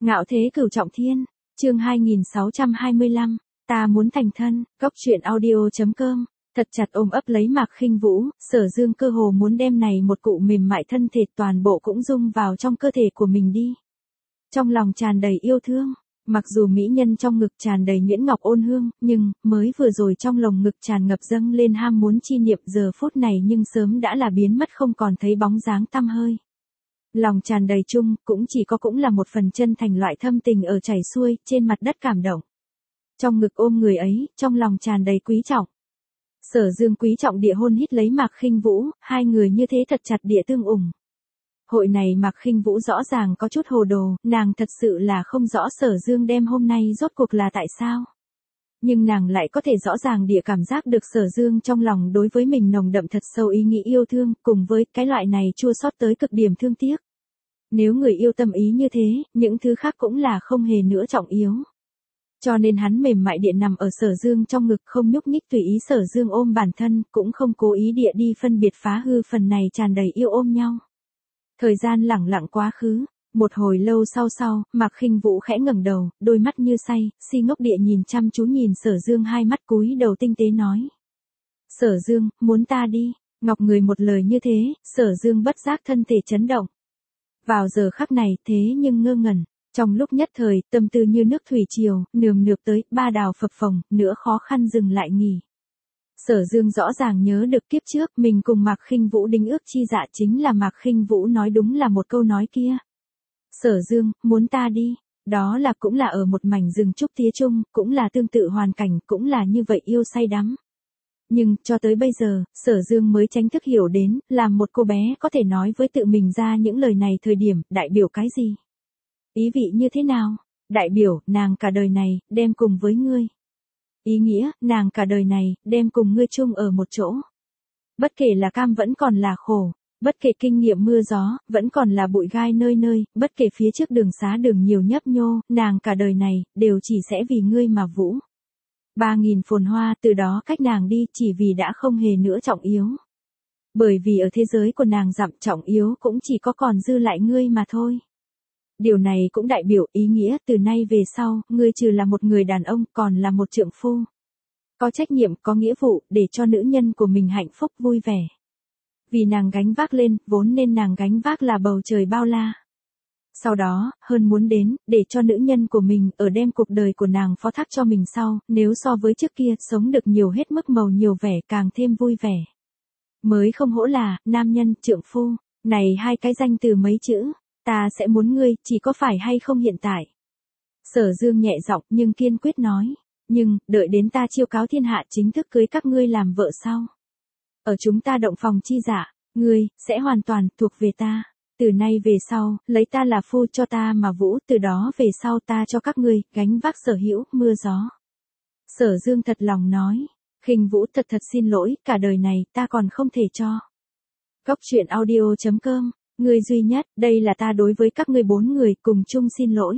Ngạo thế cửu trọng thiên, chương 2625, ta muốn thành thân, góc truyện audio.com. Thật chặt ôm ấp lấy Mạc Khinh Vũ, Sở Dương cơ hồ muốn đem này một cụ mềm mại thân thể toàn bộ cũng dung vào trong cơ thể của mình đi. Trong lòng tràn đầy yêu thương, mặc dù mỹ nhân trong ngực tràn đầy nhuyễn ngọc ôn hương, nhưng mới vừa rồi trong lồng ngực tràn ngập dâng lên ham muốn chi niệm, giờ phút này nhưng sớm đã là biến mất không còn thấy bóng dáng tăm hơi. Lòng tràn đầy chung, cũng là một phần chân thành loại thâm tình ở chảy xuôi, trên mặt đất cảm động. Trong ngực ôm người ấy, trong lòng tràn đầy quý trọng. Sở Dương quý trọng địa hôn hít lấy Mạc Khinh Vũ, hai người như thế thật chặt địa tương ủng. Hội này Mạc Khinh Vũ rõ ràng có chút hồ đồ, nàng thật sự là không rõ Sở Dương đem hôm nay rốt cuộc là tại sao. Nhưng nàng lại có thể rõ ràng địa cảm giác được Sở Dương trong lòng đối với mình nồng đậm thật sâu ý nghĩ yêu thương, cùng với cái loại này chua xót tới cực điểm thương tiếc. Nếu người yêu tâm ý như thế, những thứ khác cũng là không hề nữa trọng yếu. Cho nên hắn mềm mại địa nằm ở Sở Dương trong ngực không nhúc nhích, tùy ý Sở Dương ôm bản thân, cũng không cố ý địa đi phân biệt phá hư phần này tràn đầy yêu ôm nhau. Thời gian lẳng lặng quá khứ, một hồi lâu sau, Mạc Khinh Vũ khẽ ngẩng đầu, đôi mắt như say, si ngốc địa nhìn chăm chú nhìn Sở Dương, hai mắt cúi đầu tinh tế nói. Sở Dương, muốn ta đi, ngọc người một lời như thế, Sở Dương bất giác thân thể chấn động. Vào giờ khắc này, thế nhưng ngơ ngẩn, trong lúc nhất thời, tâm tư như nước thủy triều, nườm nượp tới, ba đào phập phồng, nữa khó khăn dừng lại nghỉ. Sở Dương rõ ràng nhớ được kiếp trước, mình cùng Mạc Khinh Vũ đính ước chi dạ chính là Mạc Khinh Vũ nói đúng là một câu nói kia. Sở Dương, muốn ta đi, đó là cũng là ở một mảnh rừng trúc tía chung, cũng là tương tự hoàn cảnh, cũng là như vậy yêu say đắm. Nhưng, cho tới bây giờ, Sở Dương mới chính thức hiểu đến, làm một cô bé có thể nói với tự mình ra những lời này thời điểm, đại biểu cái gì? Ý vị như thế nào? Đại biểu, nàng cả đời này, đem cùng với ngươi. Ý nghĩa, nàng cả đời này, đem cùng ngươi chung ở một chỗ. Bất kể là cam vẫn còn là khổ, bất kể kinh nghiệm mưa gió, vẫn còn là bụi gai nơi nơi, bất kể phía trước đường xá đường nhiều nhấp nhô, nàng cả đời này, đều chỉ sẽ vì ngươi mà vũ. 3.000 phồn hoa từ đó cách nàng đi chỉ vì đã không hề nữa trọng yếu. Bởi vì ở thế giới của nàng dặm trọng yếu cũng chỉ có còn dư lại ngươi mà thôi. Điều này cũng đại biểu ý nghĩa từ nay về sau, ngươi trừ là một người đàn ông còn là một trượng phu. Có trách nhiệm, có nghĩa vụ, để cho nữ nhân của mình hạnh phúc vui vẻ. Vì nàng gánh vác lên, vốn nên nàng gánh vác là bầu trời bao la. Sau đó, hơn muốn đến, để cho nữ nhân của mình ở đem cuộc đời của nàng phó thác cho mình sau, nếu so với trước kia, sống được nhiều hết mức màu nhiều vẻ càng thêm vui vẻ. Mới không hổ là, nam nhân, trượng phu, này hai cái danh từ mấy chữ, ta sẽ muốn ngươi, chỉ có phải hay không hiện tại. Sở Dương nhẹ giọng nhưng kiên quyết nói, nhưng, đợi đến ta chiêu cáo thiên hạ chính thức cưới các ngươi làm vợ sau. Ở chúng ta động phòng chi dạ, ngươi, sẽ hoàn toàn thuộc về ta. Từ nay về sau, lấy ta là phu cho ta mà vũ, từ đó về sau ta cho các ngươi, gánh vác sở hữu, mưa gió. Sở Dương thật lòng nói, Khinh Vũ thật xin lỗi, cả đời này, ta còn không thể cho. Góc truyện audio.com, người duy nhất, đây là ta đối với các ngươi 4 người, cùng chung xin lỗi.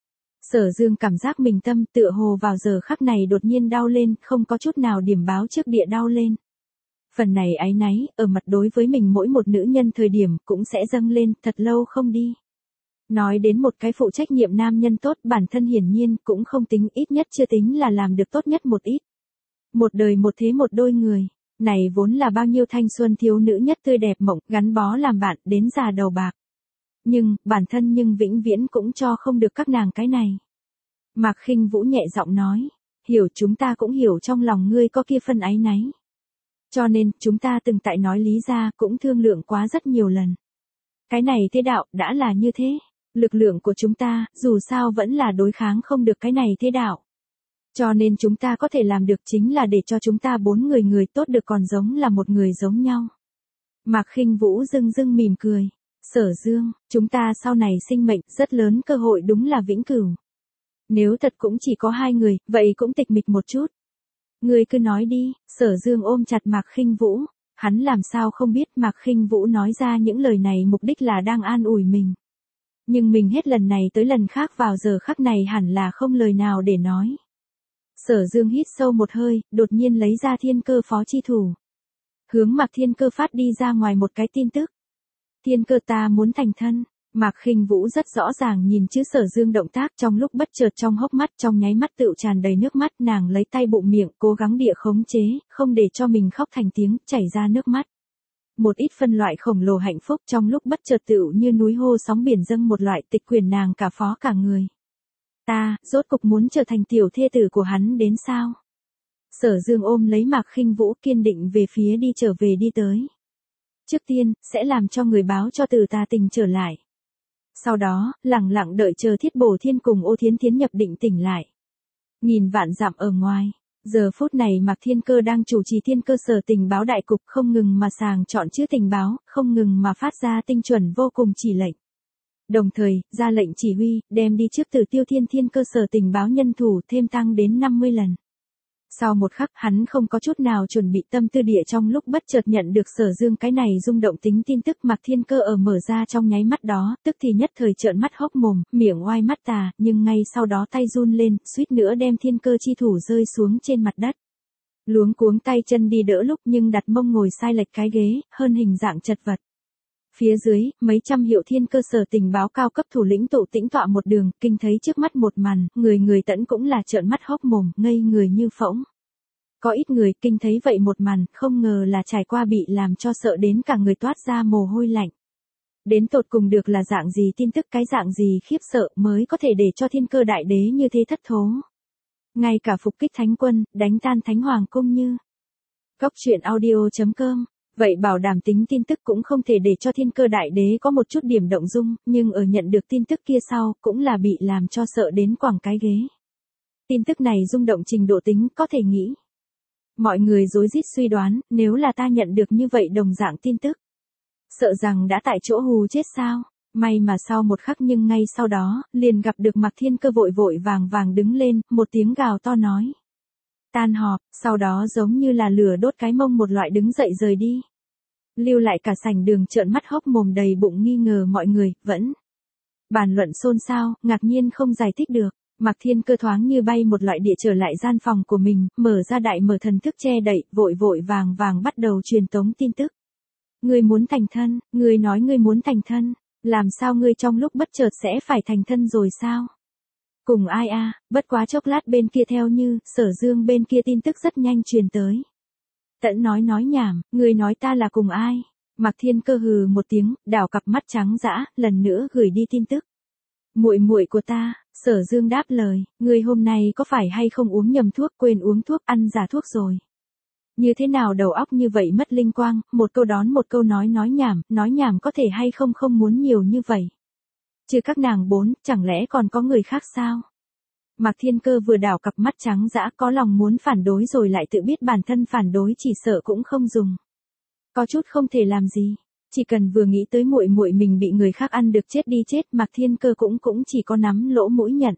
Sở Dương cảm giác mình tâm tựa hồ vào giờ khắc này đột nhiên đau lên, không có chút nào điểm báo trước địa đau lên. Phần này áy náy, ở mặt đối với mình mỗi một nữ nhân thời điểm, cũng sẽ dâng lên, thật lâu không đi. Nói đến một cái phụ trách nhiệm nam nhân tốt, bản thân hiển nhiên, cũng không tính, ít nhất chưa tính là làm được tốt nhất một ít. Một đời một thế một đôi người, này vốn là bao nhiêu thanh xuân thiếu nữ nhất tươi đẹp mộng, gắn bó làm bạn, đến già đầu bạc. Nhưng, bản thân nhưng vĩnh viễn cũng cho không được các nàng cái này. Mạc Khinh Vũ nhẹ giọng nói, hiểu, chúng ta cũng hiểu trong lòng ngươi có kia phân áy náy. Cho nên, chúng ta từng tại nói lý ra, cũng thương lượng quá rất nhiều lần. Cái này thế đạo, đã là như thế. Lực lượng của chúng ta, dù sao vẫn là đối kháng không được cái này thế đạo. Cho nên chúng ta có thể làm được chính là để cho chúng ta 4 người tốt được còn giống là một người giống nhau. Mạc Khinh Vũ dưng mỉm cười. Sở Dương, chúng ta sau này sinh mệnh, rất lớn cơ hội đúng là vĩnh cửu. Nếu thật cũng chỉ có 2 người, vậy cũng tịch mịch một chút. Ngươi cứ nói đi, Sở Dương ôm chặt Mạc Khinh Vũ, hắn làm sao không biết Mạc Khinh Vũ nói ra những lời này mục đích là đang an ủi mình. Nhưng mình hết lần này tới lần khác vào giờ khắc này hẳn là không lời nào để nói. Sở Dương hít sâu một hơi, đột nhiên lấy ra Thiên Cơ phó chi thủ. Hướng Mạc Thiên Cơ phát đi ra ngoài một cái tin tức. Thiên Cơ, ta muốn thành thân. Mạc Khinh Vũ rất rõ ràng nhìn chữ Sở Dương động tác, trong lúc bất chợt trong hốc mắt trong nháy mắt tựu tràn đầy nước mắt, nàng lấy tay bụng miệng, cố gắng địa khống chế, không để cho mình khóc thành tiếng, chảy ra nước mắt. Một ít phân loại khổng lồ hạnh phúc trong lúc bất chợt tựu như núi hô sóng biển dâng một loại tịch quyền nàng cả phó cả người. Ta, rốt cục muốn trở thành tiểu thê tử của hắn đến sao? Sở Dương ôm lấy Mạc Khinh Vũ kiên định về phía đi trở về đi tới. Trước tiên, sẽ làm cho người báo cho Từ Ta Tình trở lại. Sau đó, lặng lặng đợi chờ Thiết Bổ Thiên cùng Ô Thiến Thiến nhập định tỉnh lại. Nhìn vạn dặm ở ngoài, giờ phút này Mạc Thiên Cơ đang chủ trì Thiên Cơ Sở Tình báo đại cục, không ngừng mà sàng chọn chữ tình báo, không ngừng mà phát ra tinh chuẩn vô cùng chỉ lệnh. Đồng thời, ra lệnh chỉ huy, đem đi trước Tử Tiêu Thiên Thiên Cơ Sở Tình báo nhân thủ thêm tăng đến 50 lần. Sau một khắc, hắn không có chút nào chuẩn bị tâm tư địa trong lúc bất chợt nhận được Sở Dương cái này rung động tính tin tức. Mạc Thiên Cơ ở mở ra trong nháy mắt đó, tức thì nhất thời trợn mắt hốc mồm, miệng oai mắt tà, nhưng ngay sau đó tay run lên, suýt nữa đem Thiên Cơ chi thủ rơi xuống trên mặt đất. Luống cuống tay chân đi đỡ lúc nhưng đặt mông ngồi sai lệch cái ghế, hơn hình dạng chật vật. Phía dưới, mấy trăm hiệu Thiên Cơ Sở Tình báo cao cấp thủ lĩnh tụ tĩnh tọa một đường, kinh thấy trước mắt một màn, người tẫn cũng là trợn mắt hốc mồm, ngây người như phỗng. Có ít người kinh thấy vậy một màn, không ngờ là trải qua bị làm cho sợ đến cả người toát ra mồ hôi lạnh. Đến tột cùng được là dạng gì tin tức, cái dạng gì khiếp sợ mới có thể để cho Thiên Cơ đại đế như thế thất thố. Ngay cả phục kích thánh quân, đánh tan thánh hoàng cung như. Góc truyện audio.com. Vậy bảo đảm tính tin tức cũng không thể để cho Thiên Cơ đại đế có một chút điểm động dung, nhưng ở nhận được tin tức kia sau, cũng là bị làm cho sợ đến quẳng cái ghế. Tin tức này rung động trình độ tính, có thể nghĩ. Mọi người rối rít suy đoán, nếu là ta nhận được như vậy đồng dạng tin tức, sợ rằng đã tại chỗ hù chết sao. May mà sau một khắc nhưng ngay sau đó, liền gặp được Mạc Thiên Cơ vội vội vàng đứng lên, một tiếng gào to nói. Tan họp, sau đó giống như là lửa đốt cái mông một loại đứng dậy rời đi. Lưu lại cả sảnh đường trợn mắt hốc mồm đầy bụng nghi ngờ mọi người, vẫn bàn luận xôn xao, ngạc nhiên không giải thích được. Mạc Thiên Cơ thoáng như bay một loại địa trở lại gian phòng của mình, mở ra đại mở thần thức che đậy, vội vàng bắt đầu truyền tống tin tức. Ngươi muốn thành thân, ngươi nói ngươi muốn thành thân, làm sao ngươi trong lúc bất chợt sẽ phải thành thân rồi sao? Cùng ai a? Bất quá chốc lát bên kia theo như, Sở Dương bên kia tin tức rất nhanh truyền tới. Tẫn nói nhảm, ngươi nói ta là cùng ai? Mạc Thiên Cơ hừ một tiếng, đảo cặp mắt trắng dã, lần nữa gửi đi tin tức. Muội của ta. Sở Dương đáp lời, ngươi hôm nay có phải hay không uống nhầm thuốc, quên uống thuốc, ăn giả thuốc rồi? Như thế nào đầu óc như vậy mất linh quang, một câu đón một câu nói nhảm có thể hay không muốn nhiều như vậy? Chứ các nàng bốn, chẳng lẽ còn có người khác sao? Mạc Thiên Cơ vừa đảo cặp mắt trắng dã, có lòng muốn phản đối rồi lại tự biết bản thân phản đối chỉ sợ cũng không dùng. Có chút không thể làm gì. Chỉ cần vừa nghĩ tới muội mình bị người khác ăn được chết đi chết, Mạc Thiên Cơ cũng chỉ có nắm lỗ mũi nhận.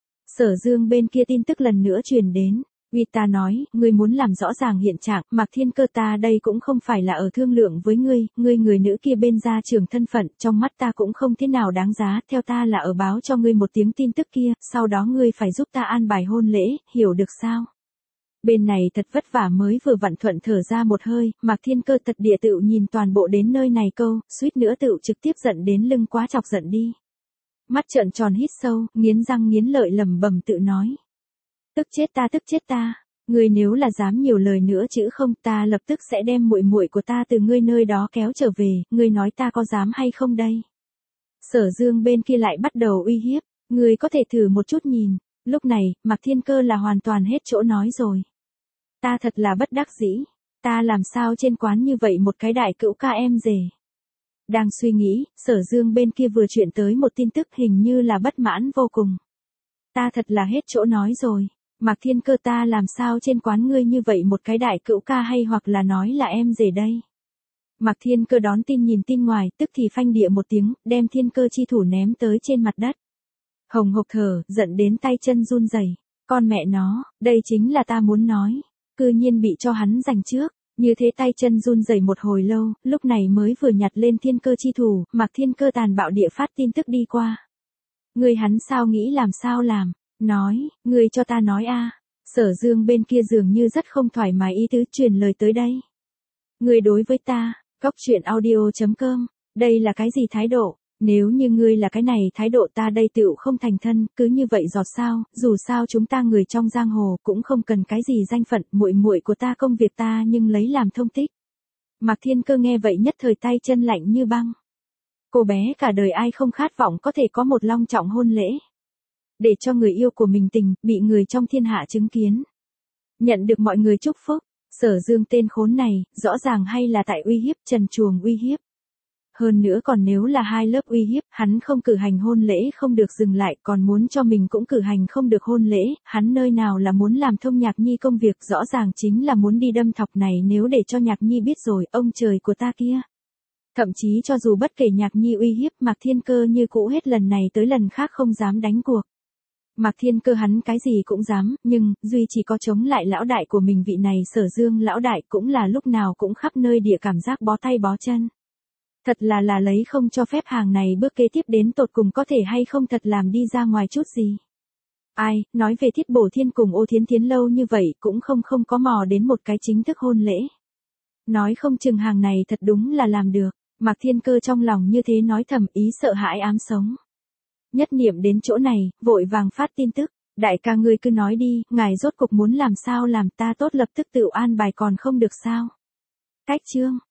Sở Dương bên kia tin tức lần nữa truyền đến. Uy ta nói, ngươi muốn làm rõ ràng hiện trạng, Mạc Thiên Cơ ta đây cũng không phải là ở thương lượng với ngươi người nữ kia bên gia trưởng thân phận, trong mắt ta cũng không thế nào đáng giá, theo ta là ở báo cho ngươi một tiếng tin tức kia, sau đó ngươi phải giúp ta an bài hôn lễ, hiểu được sao? Bên này thật vất vả mới vừa vặn thuận thở ra một hơi, Mạc Thiên Cơ thật địa tựu nhìn toàn bộ đến nơi này câu, suýt nữa tựu trực tiếp giận đến lưng quá chọc giận đi. Mắt trợn tròn hít sâu, nghiến răng nghiến lợi lẩm bẩm tự nói. Tức chết ta, ngươi nếu là dám nhiều lời nữa chữ không, ta lập tức sẽ đem muội của ta từ ngươi nơi đó kéo trở về, ngươi nói ta có dám hay không đây? Sở Dương bên kia lại bắt đầu uy hiếp, ngươi có thể thử một chút nhìn. Lúc này, Mạc Thiên Cơ là hoàn toàn hết chỗ nói rồi. Ta thật là bất đắc dĩ, ta làm sao trên quán như vậy một cái đại cữu ca em rể. Đang suy nghĩ, Sở Dương bên kia vừa chuyển tới một tin tức hình như là bất mãn vô cùng. Ta thật là hết chỗ nói rồi, Mạc Thiên Cơ ta làm sao trên quán ngươi như vậy một cái đại cữu ca hay hoặc là nói là em rể đây. Mạc Thiên Cơ đón tin nhìn tin ngoài, tức thì phanh địa một tiếng, đem Thiên Cơ chi thủ ném tới trên mặt đất. Hồng hộc thở, giận đến tay chân run rẩy. Con mẹ nó, đây chính là ta muốn nói. Cư nhiên bị cho hắn giành trước. Như thế tay chân run rẩy một hồi lâu, lúc này mới vừa nhặt lên Thiên Cơ chi thủ, Mạc Thiên Cơ tàn bạo địa phát tin tức đi qua. Ngươi hắn sao nghĩ làm sao làm? Nói, ngươi cho ta nói a. Sở Dương bên kia dường như rất không thoải mái ý tứ truyền lời tới đây. Ngươi đối với ta, góc truyện audio.com, đây là cái gì thái độ? Nếu như ngươi là cái này thái độ ta đây tựu không thành thân, cứ như vậy giọt sao, dù sao chúng ta người trong giang hồ cũng không cần cái gì danh phận, muội muội của ta công việc ta nhưng lấy làm thông tích. Mạc Thiên Cơ nghe vậy nhất thời tay chân lạnh như băng. Cô bé cả đời ai không khát vọng có thể có một long trọng hôn lễ. Để cho người yêu của mình tình, bị người trong thiên hạ chứng kiến. Nhận được mọi người chúc phúc, Sở Dương tên khốn này, rõ ràng hay là tại uy hiếp trần truồng uy hiếp. Hơn nữa còn nếu là hai lớp uy hiếp, hắn không cử hành hôn lễ không được dừng lại, còn muốn cho mình cũng cử hành không được hôn lễ, hắn nơi nào là muốn làm thông Nhạc Nhi công việc, rõ ràng chính là muốn đi đâm thọc này, nếu để cho Nhạc Nhi biết rồi, ông trời của ta kia. Thậm chí cho dù bất kể Nhạc Nhi uy hiếp, Mạc Thiên Cơ như cũ hết lần này tới lần khác không dám đánh cuộc. Mạc Thiên Cơ hắn cái gì cũng dám, nhưng, duy chỉ có chống lại lão đại của mình vị này Sở Dương lão đại cũng là lúc nào cũng khắp nơi địa cảm giác bó tay bó chân. Thật là lấy không cho phép hàng này bước kế tiếp đến tột cùng có thể hay không thật làm đi ra ngoài chút gì. Ai, nói về Thiết Bổ Thiên cùng Ô Thiến Thiến lâu như vậy cũng không có mò đến một cái chính thức hôn lễ. Nói không chừng hàng này thật đúng là làm được, Mạc Thiên Cơ trong lòng như thế nói thầm ý sợ hãi ám sống. Nhất niệm đến chỗ này, vội vàng phát tin tức, đại ca ngươi cứ nói đi, ngài rốt cục muốn làm sao làm ta tốt lập tức tự an bài còn không được sao. Cách chương.